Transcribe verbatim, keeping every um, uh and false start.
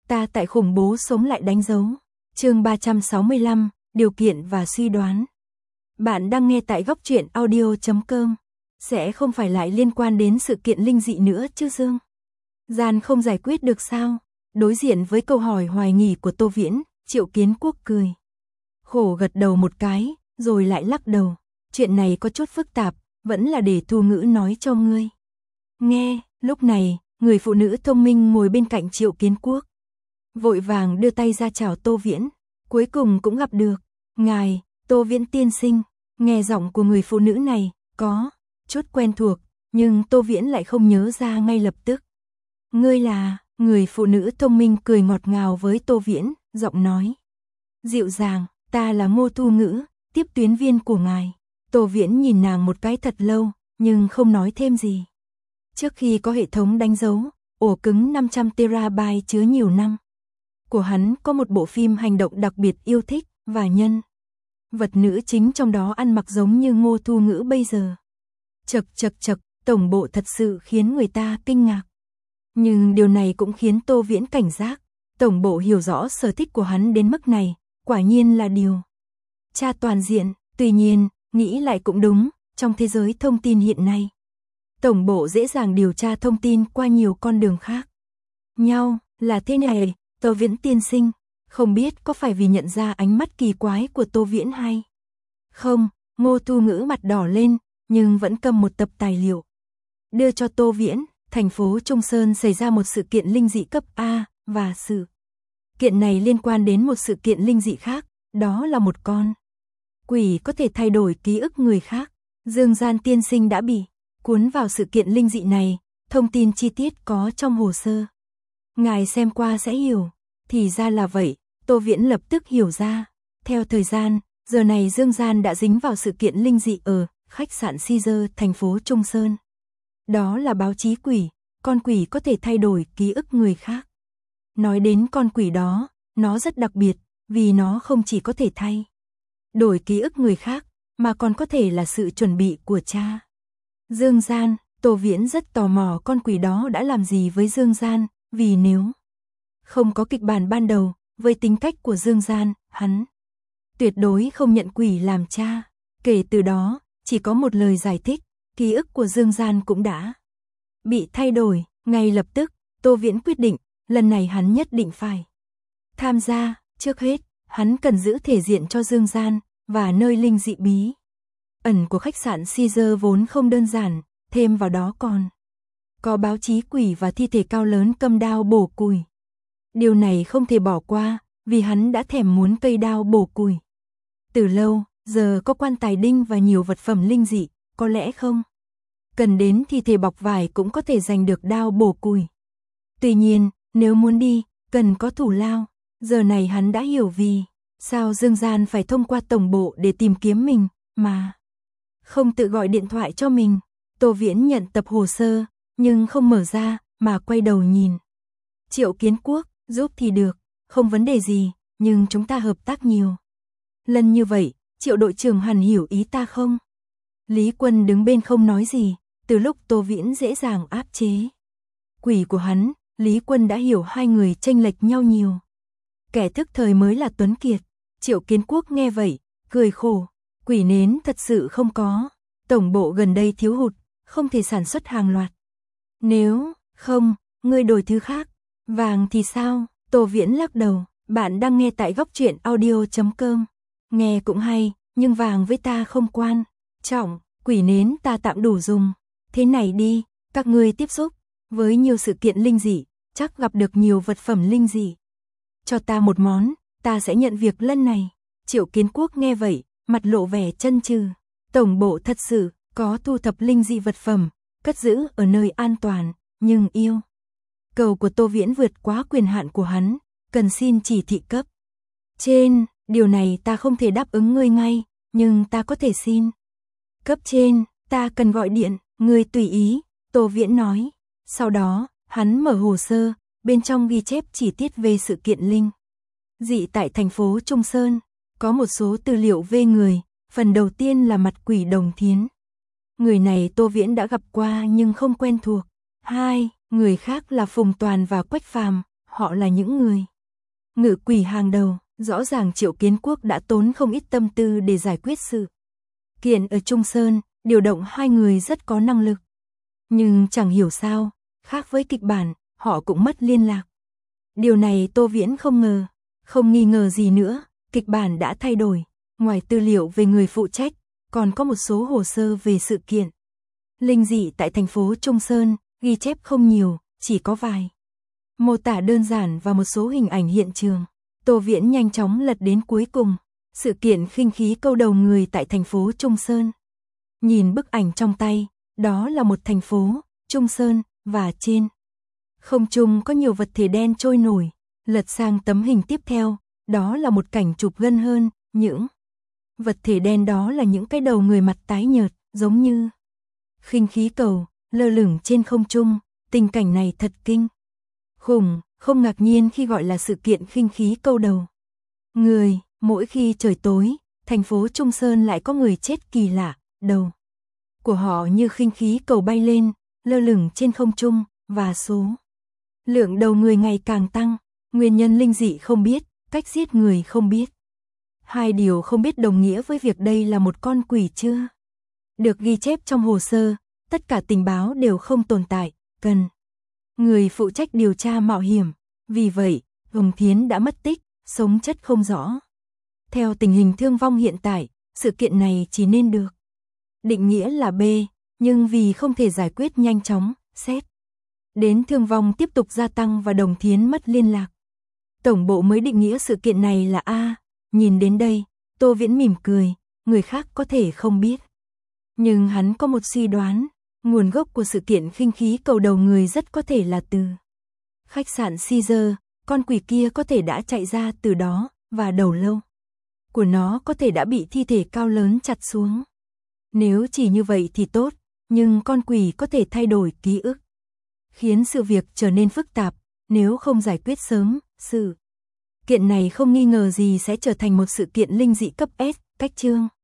ta tại khủng bố sống lại đánh dấu. Chương ba trăm sáu mươi lăm, điều kiện và suy đoán. Bạn đang nghe tại góc truyện audio chấm com. Sẽ không phải lại liên quan đến sự kiện linh dị nữa chứ Dương? Gian không giải quyết được sao? Đối diện với câu hỏi hoài nghi của Tô Viễn, Triệu Kiến Quốc cười. Khổ gật đầu một cái, rồi lại lắc đầu. Chuyện này có chút phức tạp, vẫn là để Thu Ngữ nói cho ngươi. Nghe, lúc này, người phụ nữ thông minh ngồi bên cạnh Triệu Kiến Quốc. Vội vàng đưa tay ra chào Tô Viễn, cuối cùng cũng gặp được. Ngài, Tô Viễn tiên sinh, nghe giọng của người phụ nữ này, có chút quen thuộc, nhưng Tô Viễn lại không nhớ ra ngay lập tức. Ngươi là, người phụ nữ thông minh cười ngọt ngào với Tô Viễn, giọng nói dịu dàng, ta là Ngô Thu Ngữ, tiếp tuyến viên của ngài. Tô Viễn nhìn nàng một cái thật lâu, nhưng không nói thêm gì. Trước khi có hệ thống đánh dấu, ổ cứng năm trăm terabyte chứa nhiều năm của hắn có một bộ phim hành động đặc biệt yêu thích, và nhân vật nữ chính trong đó ăn mặc giống như Ngô Thu Ngữ bây giờ. Chật chật chật, tổng bộ thật sự khiến người ta kinh ngạc. Nhưng điều này cũng khiến Tô Viễn cảnh giác. Tổng bộ hiểu rõ sở thích của hắn đến mức này, quả nhiên là điều tra toàn diện. Tuy nhiên, nghĩ lại cũng đúng, trong thế giới thông tin hiện nay, tổng bộ dễ dàng điều tra thông tin qua nhiều con đường khác nhau. Là thế này, Tô Viễn tiên sinh, không biết có phải vì nhận ra ánh mắt kỳ quái của Tô Viễn hay không? Ngô Thu Ngữ mặt đỏ lên, nhưng vẫn cầm một tập tài liệu đưa cho Tô Viễn. Thành phố Trung Sơn xảy ra một sự kiện linh dị cấp A, và sự kiện này liên quan đến một sự kiện linh dị khác, đó là một con quỷ có thể thay đổi ký ức người khác. Dương Gian tiên sinh đã bị cuốn vào sự kiện linh dị này, thông tin chi tiết có trong hồ sơ. Ngài xem qua sẽ hiểu. Thì ra là vậy, Tô Viễn lập tức hiểu ra. Theo thời gian, giờ này Dương Gian đã dính vào sự kiện linh dị ở khách sạn Caesar, thành phố Trung Sơn. Đó là báo chí quỷ, con quỷ có thể thay đổi ký ức người khác. Nói đến con quỷ đó, nó rất đặc biệt, vì nó không chỉ có thể thay đổi ký ức người khác, mà còn có thể là sự chuẩn bị của cha Dương Gian. Tô Viễn rất tò mò con quỷ đó đã làm gì với Dương Gian, vì nếu không có kịch bản ban đầu, với tính cách của Dương Gian, hắn tuyệt đối không nhận quỷ làm cha. Kể từ đó, chỉ có một lời giải thích, ký ức của Dương Gian cũng đã bị thay đổi. Ngay lập tức, Tô Viễn quyết định, lần này hắn nhất định phải tham gia. Trước hết, hắn cần giữ thể diện cho Dương Gian, và nơi linh dị bí ẩn của khách sạn Caesar vốn không đơn giản, thêm vào đó còn có báo chí quỷ và thi thể cao lớn cầm đao bổ củi. Điều này không thể bỏ qua, vì hắn đã thèm muốn cây đao bổ củi từ lâu. Giờ có quan tài đinh và nhiều vật phẩm linh dị, có lẽ không cần đến thi thể bọc vải cũng có thể giành được đao bổ củi. Tuy nhiên, nếu muốn đi, cần có thủ lao. Giờ này hắn đã hiểu vì sao Dương Gian phải thông qua tổng bộ để tìm kiếm mình, mà không tự gọi điện thoại cho mình. Tô Viễn nhận tập hồ sơ, nhưng không mở ra, mà quay đầu nhìn Triệu Kiến Quốc. Giúp thì được, không vấn đề gì, nhưng chúng ta hợp tác nhiều lần như vậy, Triệu đội trưởng hẳn hiểu ý ta không? Lý Quân đứng bên không nói gì. Từ lúc Tô Viễn dễ dàng áp chế quỷ của hắn, Lý Quân đã hiểu hai người chênh lệch nhau nhiều. Kẻ thức thời mới là tuấn kiệt. Triệu Kiến Quốc nghe vậy, cười khổ. Quỷ nến thật sự không có. Tổng bộ gần đây thiếu hụt, không thể sản xuất hàng loạt. Nếu không, ngươi đổi thứ khác. Vàng thì sao? Tô Viễn lắc đầu. Bạn đang nghe tại góc truyện audio chấm com. Nghe cũng hay, nhưng vàng với ta không quan trọng. Quỷ nến ta tạm đủ dùng. Thế này đi, các ngươi tiếp xúc với nhiều sự kiện linh dị, chắc gặp được nhiều vật phẩm linh dị. Cho ta một món, ta sẽ nhận việc lần này. Triệu Kiến Quốc nghe vậy, mặt lộ vẻ chân trừ. Tổng bộ thật sự có thu thập linh dị vật phẩm, cất giữ ở nơi an toàn, nhưng yêu cầu của Tô Viễn vượt quá quyền hạn của hắn, cần xin chỉ thị cấp trên. Điều này ta không thể đáp ứng ngươi ngay, nhưng ta có thể xin cấp trên. Ta cần gọi điện, ngươi tùy ý, Tô Viễn nói. Sau đó, hắn mở hồ sơ, bên trong ghi chép chi tiết về sự kiện linh dị tại thành phố Trung Sơn. Có một số tư liệu về người, phần đầu tiên là mặt quỷ Đồng Thiến. Người này Tô Viễn đã gặp qua nhưng không quen thuộc. Hai, người khác là Phùng Toàn và Quách Phàm, Họ là những người ngự quỷ hàng đầu, rõ ràng Triệu Kiến Quốc đã tốn không ít tâm tư để giải quyết sự kiện ở Trung Sơn, điều động hai người rất có năng lực. Nhưng chẳng hiểu sao, khác với kịch bản, họ cũng mất liên lạc. Điều này Tô Viễn không ngờ, không nghi ngờ gì nữa, kịch bản đã thay đổi, ngoài tư liệu về người phụ trách, còn có một số hồ sơ về sự kiện linh dị tại thành phố Trung Sơn, ghi chép không nhiều, chỉ có vài mô tả đơn giản và một số hình ảnh hiện trường. Tô Viễn nhanh chóng lật đến cuối cùng, sự kiện khinh khí câu đầu người tại thành phố Trung Sơn. Nhìn bức ảnh trong tay, đó là một thành phố, Trung Sơn, và trên không trung có nhiều vật thể đen trôi nổi. Lật sang tấm hình tiếp theo, đó là một cảnh chụp gần hơn, những vật thể đen đó là những cái đầu người mặt tái nhợt, giống như khinh khí cầu, lơ lửng trên không trung. Tình cảnh này thật kinh khủng, không ngạc nhiên khi gọi là sự kiện khinh khí câu đầu người. Mỗi khi trời tối, thành phố Trung Sơn lại có người chết kỳ lạ, đầu của họ như khinh khí cầu bay lên, lơ lửng trên không trung, và số lượng đầu người ngày càng tăng. Nguyên nhân linh dị không biết, cách giết người không biết. Hai điều không biết đồng nghĩa với việc đây là một con quỷ chưa được ghi chép trong hồ sơ, tất cả tình báo đều không tồn tại, cần người phụ trách điều tra mạo hiểm. Vì vậy, Hồng Thiến đã mất tích, sống chất không rõ. Theo tình hình thương vong hiện tại, sự kiện này chỉ nên được định nghĩa là B, nhưng vì không thể giải quyết nhanh chóng, xét đến thương vong tiếp tục gia tăng và Đồng Thiến mất liên lạc, tổng bộ mới định nghĩa sự kiện này là A. Nhìn đến đây, Tô Viễn mỉm cười, người khác có thể không biết, nhưng hắn có một suy đoán, nguồn gốc của sự kiện khinh khí cầu đầu người rất có thể là từ khách sạn Caesar. Con quỷ kia có thể đã chạy ra từ đó, và đầu lâu của nó có thể đã bị thi thể cao lớn chặt xuống. Nếu chỉ như vậy thì tốt, nhưng con quỷ có thể thay đổi ký ức, khiến sự việc trở nên phức tạp. Nếu không giải quyết sớm, sự kiện này không nghi ngờ gì sẽ trở thành một sự kiện linh dị cấp S. Cách chương